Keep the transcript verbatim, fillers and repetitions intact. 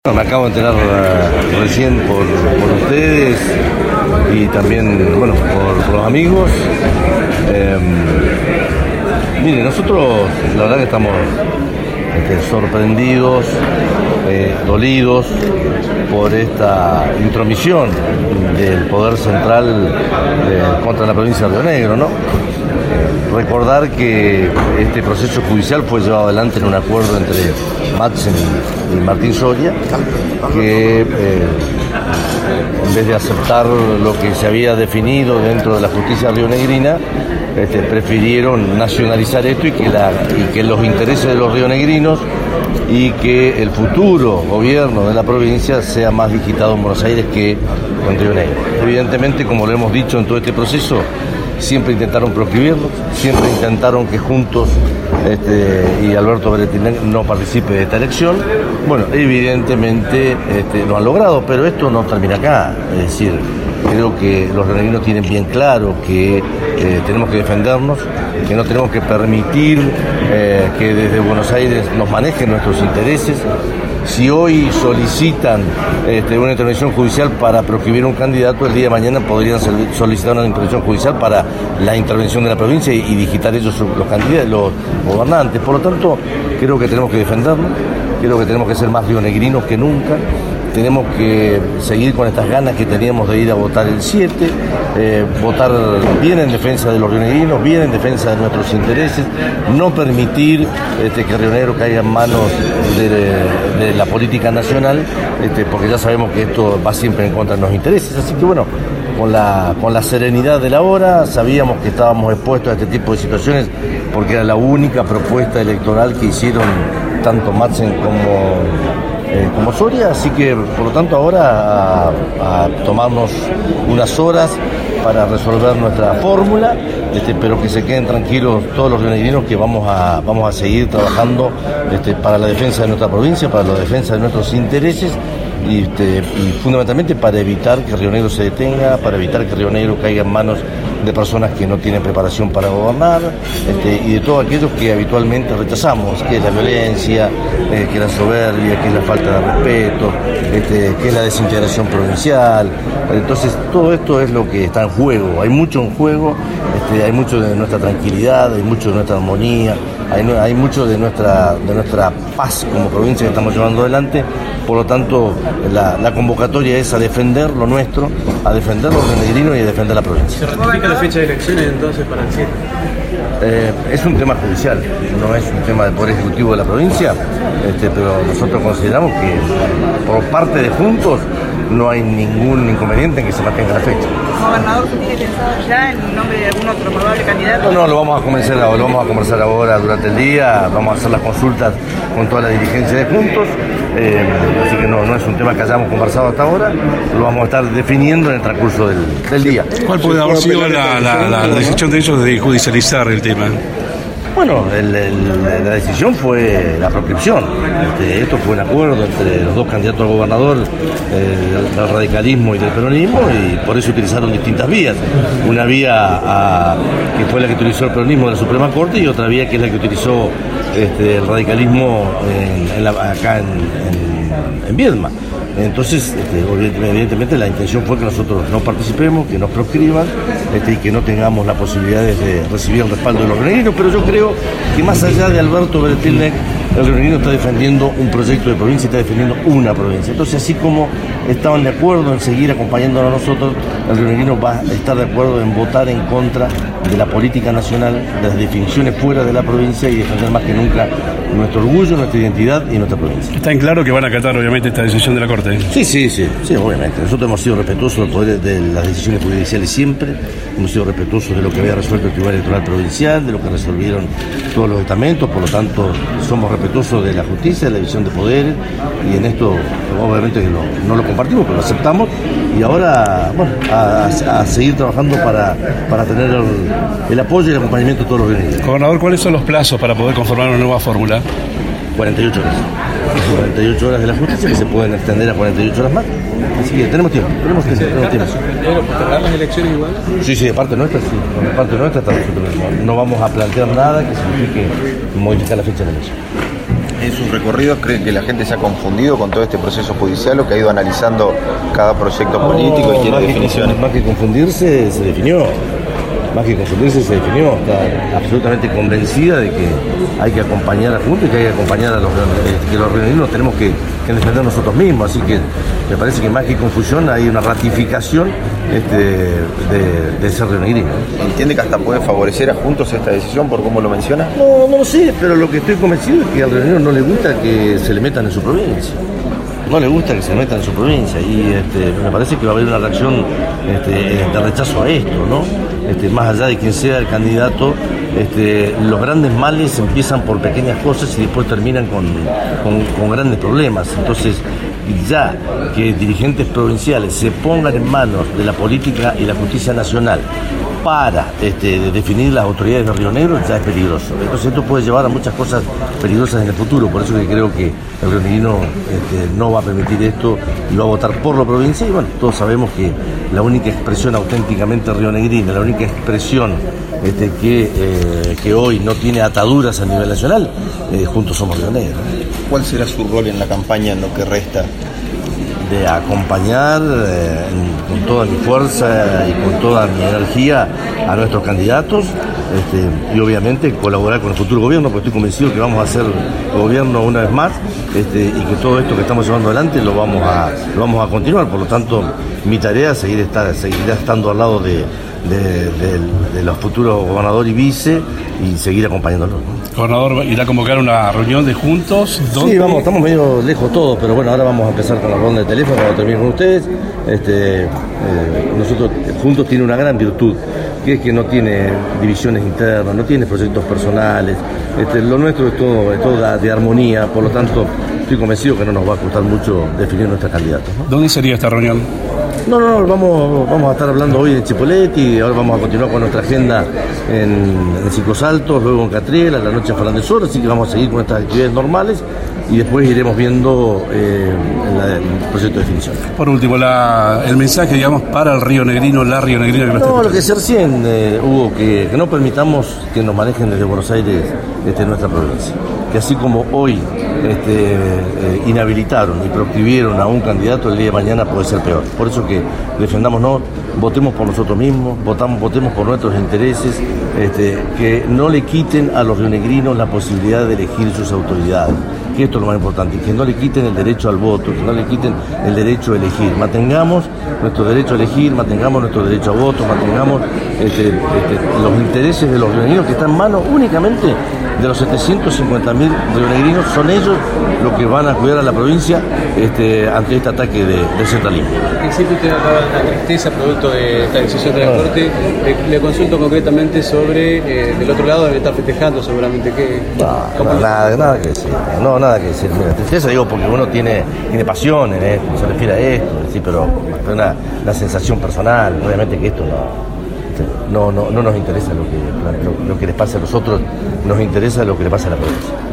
Me acabo de enterar uh, recién por, por ustedes y también, bueno, por, por los amigos. Eh, mire, nosotros la verdad que estamos este, sorprendidos, eh, dolidos por esta intromisión del poder central eh, contra la provincia de Río Negro, ¿no? Recordar que este proceso judicial fue llevado adelante en un acuerdo entre Madsen y Martín Soria, que eh, en vez de aceptar lo que se había definido dentro de la justicia rionegrina, este, prefirieron nacionalizar esto y que, la, y que los intereses de los rionegrinos y que el futuro gobierno de la provincia sea más digitado en Buenos Aires que en Río Negro. Evidentemente, como lo hemos dicho en todo este proceso, siempre intentaron proscribirlos, siempre intentaron que Juntos este, y Alberto Beretilnec no participe de esta elección. Bueno, evidentemente este, lo han logrado, pero esto no termina acá. Es decir, creo que los rionegrinos tienen bien claro que eh, tenemos que defendernos, que no tenemos que permitir eh, que desde Buenos Aires nos manejen nuestros intereses. Si hoy solicitan este, una intervención judicial para proscribir un candidato, el día de mañana podrían solicitar una intervención judicial para la intervención de la provincia y, y digitar ellos los candidatos, los gobernantes. Por lo tanto, creo que tenemos que defendernos, creo que tenemos que ser más rionegrinos que nunca. Tenemos que seguir con estas ganas que teníamos de ir a votar el siete, eh, votar bien en defensa de los rionegrinos, bien en defensa de nuestros intereses, no permitir este, que Río Negro caiga en manos de, de la política nacional, este, porque ya sabemos que esto va siempre en contra de los intereses. Así que bueno, con la, con la serenidad de la hora, sabíamos que estábamos expuestos a este tipo de situaciones porque era la única propuesta electoral que hicieron tanto Madsen como... Eh, como Soria, así que por lo tanto ahora a, a tomarnos unas horas para resolver nuestra fórmula, este, pero que se queden tranquilos todos los rionegrinos que vamos a, vamos a seguir trabajando este, para la defensa de nuestra provincia, para la defensa de nuestros intereses y, este, y fundamentalmente para evitar que Río Negro se detenga, para evitar que Río Negro caiga en manos de personas que no tienen preparación para gobernar este, y de todos aquellos que habitualmente rechazamos, que es la violencia, eh, que es la soberbia, que es la falta de respeto, este, que es la desintegración provincial. Entonces todo esto es lo que está en juego, hay mucho en juego, este, hay mucho de nuestra tranquilidad, hay mucho de nuestra armonía, hay, hay mucho de nuestra, de nuestra paz como provincia que estamos llevando adelante. Por lo tanto, la, la convocatoria es a defender lo nuestro, a defender los rionegrinos y a defender la provincia. ¿Se ratifica la fecha de elecciones entonces para el siete? Eh, es un tema judicial, no es un tema del Poder Ejecutivo de la provincia, este, pero nosotros consideramos que por parte de Juntos no hay ningún inconveniente en que se mantenga la fecha. ¿Gobernador tiene pensado ya en nombre de algún otro probable candidato? No, no, lo vamos a comenzar ahora, lo vamos a conversar ahora durante el día, vamos a hacer las consultas con toda la dirigencia de Juntos, eh, así que no, no es un tema que hayamos conversado hasta ahora, lo vamos a estar definiendo en el transcurso del, del día. ¿Cuál puede haber sido la, la, la, la decisión de ellos de judicializar el tema? Bueno, el, el, la decisión fue la proscripción. Este, esto fue un acuerdo entre los dos candidatos a gobernador, eh, del radicalismo y del peronismo, y por eso utilizaron distintas vías. Una vía a, que fue la que utilizó el peronismo de la Suprema Corte y otra vía que es la que utilizó este, el radicalismo en, en la, acá en, en, en Viedma. Entonces, este, evidentemente la intención fue que nosotros no participemos, que nos proscriban este, y que no tengamos la posibilidad de recibir el respaldo de los rionegrinos, pero yo creo que más allá de Alberto Beretilnec, el rionegrino está defendiendo un proyecto de provincia, está defendiendo una provincia. Entonces, así como estaban de acuerdo en seguir acompañándonos a nosotros, el rionegrino va a estar de acuerdo en votar en contra de la política nacional, de las definiciones fuera de la provincia y defender más que nunca nuestro orgullo, nuestra identidad y nuestra provincia. Está en claro que van a acatar obviamente esta decisión de la Corte. Sí, sí, sí, sí, obviamente. Nosotros hemos sido respetuosos del poder de las decisiones judiciales siempre, hemos sido respetuosos de lo que había resuelto el Tribunal Electoral Provincial, de lo que resolvieron todos los estamentos, por lo tanto somos respetuosos de la justicia, de la división de poderes, y en esto obviamente no, no lo compartimos, pero lo aceptamos, y ahora, bueno, a, a seguir trabajando para, para tener el, el apoyo y el acompañamiento de todos los rionegrinos. Gobernador, ¿cuáles son los plazos para poder conformar una nueva fórmula? cuarenta y ocho horas. cuarenta y ocho horas de la justicia que se pueden extender a cuarenta y ocho horas más. Así que tenemos tiempo, tenemos tiempo, tenemos tiempo. ¿Pero postergar las elecciones igual? Sí, sí, de parte nuestra, sí. De parte nuestra está nosotros. No, no vamos a plantear nada que signifique modificar la fecha de la elección. En sus recorridos, ¿creen que la gente se ha confundido con todo este proceso judicial o que ha ido analizando cada proyecto político y tiene más definiciones? Que, más que confundirse, se definió. Más que confundirse, se definió. Está absolutamente convencida de que hay que acompañar a Juntos y que hay que acompañar a los que los rionegrinos tenemos que, que defender nosotros mismos. Así que me parece que más que confusión hay una ratificación este, de, de ser rionegrino. ¿Entiende que hasta puede favorecer a Juntos esta decisión por cómo lo menciona? No, no lo sé, pero lo que estoy convencido es que al rionegrino no le gusta que se le metan en su provincia. No le gusta que se metan en su provincia y este, me parece que va a haber una reacción este, de rechazo a esto, ¿no? Este, más allá de quien sea el candidato, este, los grandes males empiezan por pequeñas cosas y después terminan con, con, con grandes problemas. Entonces, ya que dirigentes provinciales se pongan en manos de la política y la justicia nacional para este, definir las autoridades de Río Negro, ya es peligroso. Entonces esto puede llevar a muchas cosas peligrosas en el futuro, por eso que creo que el rionegrino este, no va a permitir esto y va a votar por la provincia. Y bueno, todos sabemos que la única expresión auténticamente rionegrina, la única expresión este, que, eh, que hoy no tiene ataduras a nivel nacional, eh, Juntos Somos Río Negro. ¿Cuál será su rol en la campaña en lo que resta? De acompañar eh, con toda mi fuerza y con toda mi energía a nuestros candidatos este, y obviamente colaborar con el futuro gobierno, porque estoy convencido que vamos a hacer gobierno una vez más este, y que todo esto que estamos llevando adelante lo vamos a, lo vamos a continuar. Por lo tanto, mi tarea es seguir estar, seguirá estando al lado de, de, de, de los futuros gobernador y vice y seguir acompañándolos, ¿no? Gobernador, ¿irá a convocar una reunión de Juntos? ¿Dónde? Sí, vamos, estamos medio lejos todos, pero bueno, ahora vamos a empezar con la ronda de teléfono cuando termine con ustedes. Este, eh, nosotros Juntos tiene una gran virtud, que es que no tiene divisiones internas, no tiene proyectos personales. Este, lo nuestro es todo, es todo de armonía, por lo tanto estoy convencido que no nos va a costar mucho definir nuestros candidatos, ¿no? ¿Dónde sería esta reunión? No, no, no, vamos, vamos a estar hablando hoy en Chipoleti, ahora vamos a continuar con nuestra agenda en, en Ciclos Altos, luego en Catriel, a la noche en Fernández Sur, así que vamos a seguir con nuestras actividades normales y después iremos viendo eh, la, el proyecto de definición. Por último, la, el mensaje, digamos, para el rionegrino, la rionegrina que lo está No, escuchando. lo que decía recién, eh, Hugo, que, que no permitamos que nos manejen desde Buenos Aires desde nuestra provincia. Que así como hoy este, eh, inhabilitaron y proscribieron a un candidato, el día de mañana puede ser peor. Por eso que defendámonos, votemos por nosotros mismos, votamos, votemos por nuestros intereses, este, que no le quiten a los rionegrinos la posibilidad de elegir sus autoridades, que esto es lo más importante, que no le quiten el derecho al voto, que no le quiten el derecho a elegir. Mantengamos nuestro derecho a elegir, mantengamos nuestro derecho a voto, mantengamos este, este, los intereses de los rionegrinos que están en manos únicamente de los setecientos cincuenta mil rionegrinos. Son ellos los que van a cuidar a la provincia este, ante este ataque de, de centralismo. Al principio usted hablaba de la tristeza producto de esta decisión de la Corte. Le, le consulto concretamente sobre, eh, del otro lado, debe estar festejando seguramente. ¿Qué, No, no, nada, nada que decir, no, nada que decir. Mira, tristeza digo porque uno tiene, tiene pasión en esto, se refiere a esto, sí, pero es una, una sensación personal. Obviamente que esto no, no, no, no nos interesa lo que, lo, lo que les pasa a los otros, nos interesa lo que le pasa a la provincia.